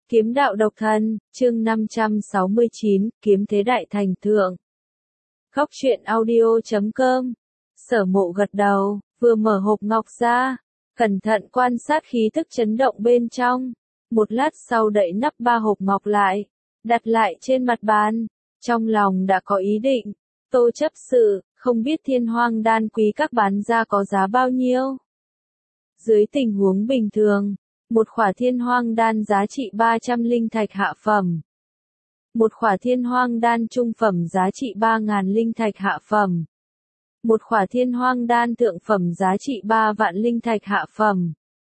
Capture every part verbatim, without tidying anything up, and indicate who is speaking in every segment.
Speaker 1: Kiếm đạo độc thân, chương năm trăm sáu mươi chín, kiếm thế đại thành thượng. Góc truyện audio chấm com. Sở Mộ gật đầu, vừa mở hộp ngọc ra, cẩn thận quan sát khí tức chấn động bên trong. Một lát sau đậy nắp ba hộp ngọc lại, đặt lại trên mặt bàn, trong lòng đã có ý định. Tô chấp sự, không biết Thiên Hoang đan quý các bán ra có giá bao nhiêu? Dưới tình huống bình thường, một khỏa Thiên Hoang đan giá trị ba trăm linh thạch hạ phẩm. Một khỏa Thiên Hoang đan trung phẩm giá trị ba nghìn linh thạch hạ phẩm. Một khỏa Thiên Hoang đan thượng phẩm giá trị ba vạn linh thạch hạ phẩm.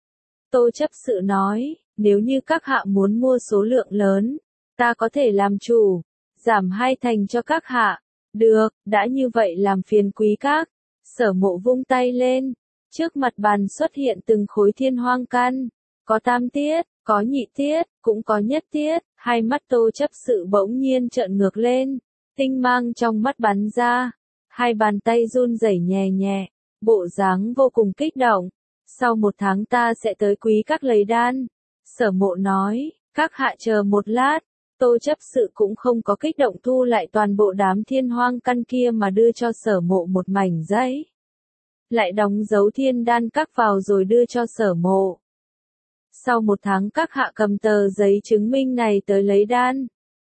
Speaker 1: Tô chấp sự nói, nếu như các hạ muốn mua số lượng lớn, ta có thể làm chủ, giảm hai thành cho các hạ. Được, đã như vậy làm phiền quý các. Sở Mộ vung tay lên, trước mặt bàn xuất hiện từng khối thiên hoang căn. Có tam tiết, có nhị tiết, cũng có nhất tiết. Hai mắt Tô chấp sự bỗng nhiên trợn ngược lên, tinh mang trong mắt bắn ra, hai bàn tay run rẩy nhẹ nhẹ, bộ dáng vô cùng kích động. Sau một tháng ta sẽ tới quý các lấy đan. Sở Mộ nói, các hạ chờ một lát. Tô chấp sự cũng không có kích động, thu lại toàn bộ đám thiên hoang căn kia mà đưa cho Sở Mộ một mảnh giấy. Lại đóng dấu thiên đan các vào rồi đưa cho Sở Mộ. Sau một tháng các hạ cầm tờ giấy chứng minh này tới lấy đan.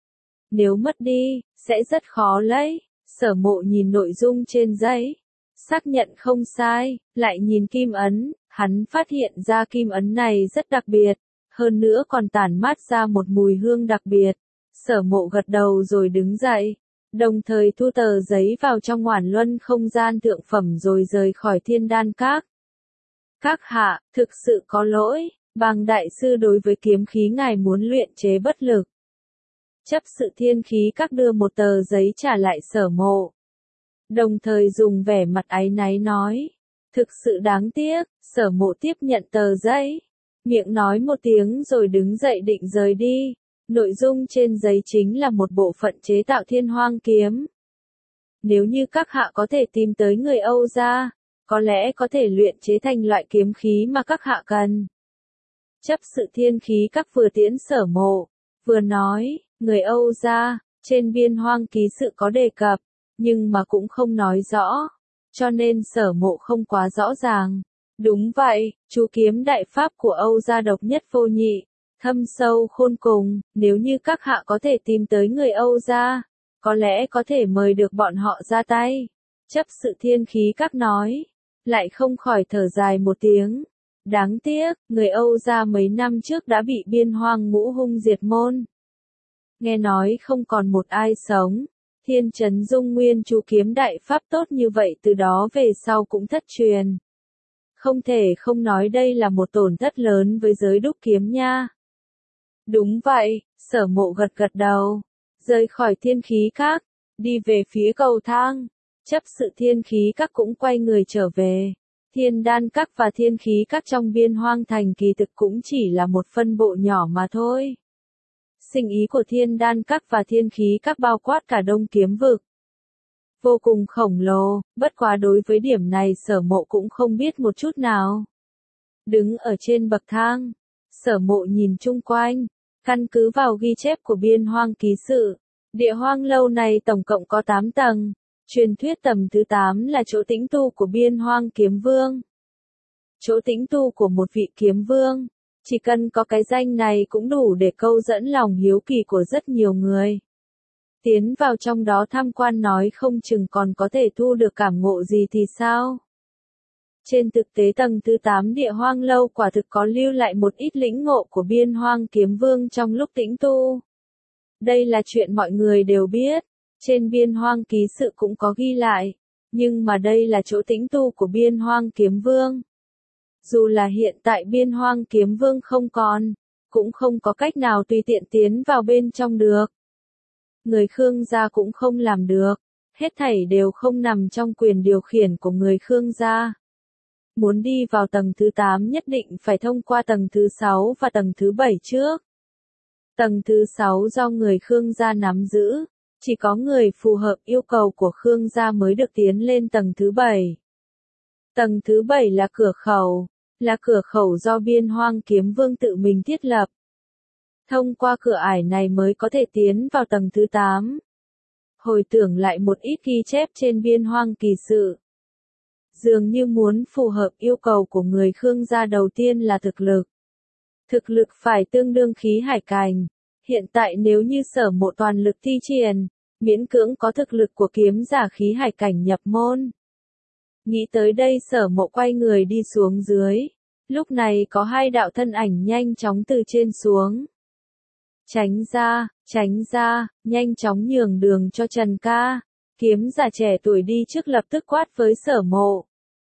Speaker 1: Nếu mất đi, sẽ rất khó lấy. Sở Mộ nhìn nội dung trên giấy, xác nhận không sai, lại nhìn kim ấn, hắn phát hiện ra kim ấn này rất đặc biệt, hơn nữa còn tản mát ra một mùi hương đặc biệt. Sở Mộ gật đầu rồi đứng dậy, đồng thời thu tờ giấy vào trong Oản Luân không gian thượng phẩm rồi rời khỏi Thiên Đan Các. Các hạ, thực sự có lỗi, Bàng đại sư đối với kiếm khí ngài muốn luyện chế bất lực. Chấp sự Thiên Khí Các đưa một tờ giấy trả lại Sở Mộ, đồng thời dùng vẻ mặt áy náy nói, thực sự đáng tiếc. Sở Mộ tiếp nhận tờ giấy, miệng nói một tiếng rồi đứng dậy định rời đi. Nội dung trên giấy chính là một bộ phận chế tạo thiên hoang kiếm. Nếu như các hạ có thể tìm tới người Âu gia, có lẽ có thể luyện chế thành loại kiếm khí mà các hạ cần. Chấp sự Thiên Khí Các vừa tiễn Sở Mộ, vừa nói, người Âu gia, trên biên hoang ký sự có đề cập, nhưng mà cũng không nói rõ, cho nên Sở Mộ không quá rõ ràng. Đúng vậy, chú kiếm đại pháp của Âu gia độc nhất vô nhị, thâm sâu khôn cùng, nếu như các hạ có thể tìm tới người Âu gia, có lẽ có thể mời được bọn họ ra tay. Chấp sự Thiên Khí Các nói, lại không khỏi thở dài một tiếng. Đáng tiếc, người Âu gia mấy năm trước đã bị biên hoang ngũ hung diệt môn. Nghe nói không còn một ai sống. Thiên Trấn Dung Nguyên chú kiếm đại pháp tốt như vậy từ đó về sau cũng thất truyền. Không thể không nói đây là một tổn thất lớn với giới đúc kiếm nha. Đúng vậy, Sở Mộ gật gật đầu, rời khỏi Thiên Khí Các, đi về phía cầu thang. Chấp sự Thiên Khí Các cũng quay người trở về. Thiên Đan Các và Thiên Khí Các trong biên hoang thành kỳ thực cũng chỉ là một phân bộ nhỏ mà thôi. Sinh ý của Thiên Đan Các và Thiên Khí Các bao quát cả Đông Kiếm Vực, vô cùng khổng lồ, bất quá đối với điểm này Sở Mộ cũng không biết một chút nào. Đứng ở trên bậc thang, Sở Mộ nhìn chung quanh, căn cứ vào ghi chép của biên hoang ký sự, địa hoang lâu này tổng cộng có tám tầng, truyền thuyết tầng thứ tám là chỗ tĩnh tu của biên hoang kiếm vương. Chỗ tĩnh tu của một vị kiếm vương, chỉ cần có cái danh này cũng đủ để câu dẫn lòng hiếu kỳ của rất nhiều người. Tiến vào trong đó tham quan nói không chừng còn có thể thu được cảm ngộ gì thì sao? Trên thực tế tầng thứ tám địa hoang lâu quả thực có lưu lại một ít lĩnh ngộ của biên hoang kiếm vương trong lúc tĩnh tu. Đây là chuyện mọi người đều biết, trên biên hoang ký sự cũng có ghi lại, nhưng mà đây là chỗ tĩnh tu của biên hoang kiếm vương. Dù là hiện tại biên hoang kiếm vương không còn, cũng không có cách nào tùy tiện tiến vào bên trong được. Người Khương gia cũng không làm được, hết thảy đều không nằm trong quyền điều khiển của người Khương gia. Muốn đi vào tầng thứ tám nhất định phải thông qua tầng thứ sáu và tầng thứ bảy trước. Tầng thứ sáu do người Khương gia nắm giữ, chỉ có người phù hợp yêu cầu của Khương gia mới được tiến lên tầng thứ bảy. Tầng thứ bảy là cửa khẩu, là cửa khẩu do biên hoang kiếm vương tự mình thiết lập. Thông qua cửa ải này mới có thể tiến vào tầng thứ tám. Hồi tưởng lại một ít ghi chép trên Biên Hoang Kỳ Sự. Dường như muốn phù hợp yêu cầu của người Khương gia đầu tiên là thực lực. Thực lực phải tương đương khí hải cảnh. Hiện tại nếu như Sở Mộ toàn lực thi triển, miễn cưỡng có thực lực của kiếm giả khí hải cảnh nhập môn. Nghĩ tới đây Sở Mộ quay người đi xuống dưới. Lúc này có hai đạo thân ảnh nhanh chóng từ trên xuống. Tránh ra, tránh ra, nhanh chóng nhường đường cho Trần ca. Kiếm giả trẻ tuổi đi trước lập tức quát với Sở Mộ.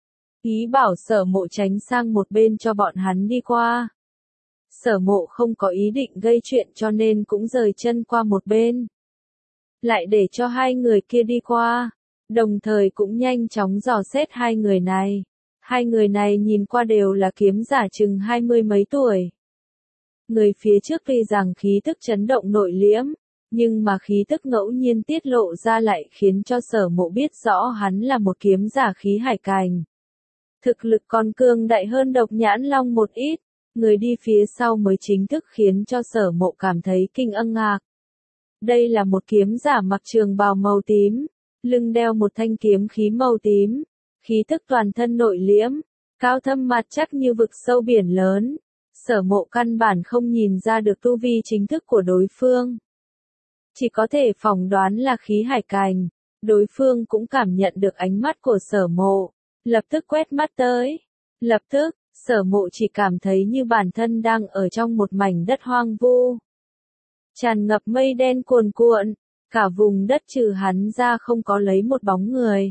Speaker 1: Ý bảo Sở Mộ tránh sang một bên cho bọn hắn đi qua. Sở Mộ không có ý định gây chuyện cho nên cũng rời chân qua một bên. Lại để cho hai người kia đi qua. Đồng thời cũng nhanh chóng dò xét hai người này. Hai người này nhìn qua đều là kiếm giả chừng hai mươi mấy tuổi. Người phía trước tuy rằng khí tức chấn động nội liễm, nhưng mà khí tức ngẫu nhiên tiết lộ ra lại khiến cho Sở Mộ biết rõ hắn là một kiếm giả khí hải cảnh. Thực lực còn cường đại hơn Độc Nhãn Long một ít, người đi phía sau mới chính thức khiến cho Sở Mộ cảm thấy kinh ân ngạc. Đây là một kiếm giả mặc trường bào màu tím, lưng đeo một thanh kiếm khí màu tím, khí tức toàn thân nội liễm, cao thâm mặt chắc như vực sâu biển lớn. Sở Mộ căn bản không nhìn ra được tu vi chính thức của đối phương. Chỉ có thể phỏng đoán là khí hải cảnh. Đối phương cũng cảm nhận được ánh mắt của Sở Mộ, lập tức quét mắt tới. Lập tức, Sở Mộ chỉ cảm thấy như bản thân đang ở trong một mảnh đất hoang vu. Tràn ngập mây đen cuồn cuộn, cả vùng đất trừ hắn ra không có lấy một bóng người.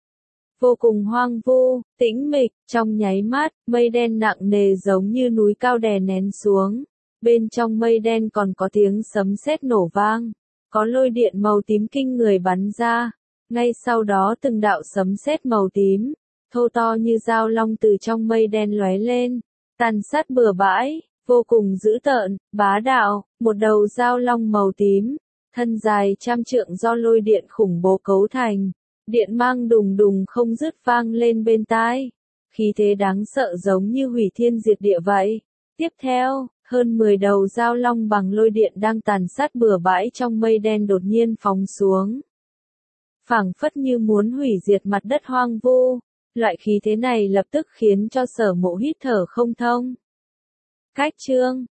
Speaker 1: Vô cùng hoang vu, tĩnh mịch, trong nháy mắt, mây đen nặng nề giống như núi cao đè nén xuống. Bên trong mây đen còn có tiếng sấm sét nổ vang, có lôi điện màu tím kinh người bắn ra. Ngay sau đó từng đạo sấm sét màu tím, thô to như dao long từ trong mây đen lóe lên, tàn sát bừa bãi, vô cùng dữ tợn, bá đạo, một đầu dao long màu tím, thân dài trăm trượng do lôi điện khủng bố cấu thành. Điện mang đùng đùng không dứt vang lên bên tai. Khí thế đáng sợ giống như hủy thiên diệt địa vậy. Tiếp theo, hơn mười đầu dao long bằng lôi điện đang tàn sát bừa bãi trong mây đen đột nhiên phóng xuống. Phảng phất như muốn hủy diệt mặt đất hoang vu. Loại khí thế này lập tức khiến cho Sở Mộ hít thở không thông. Cách chương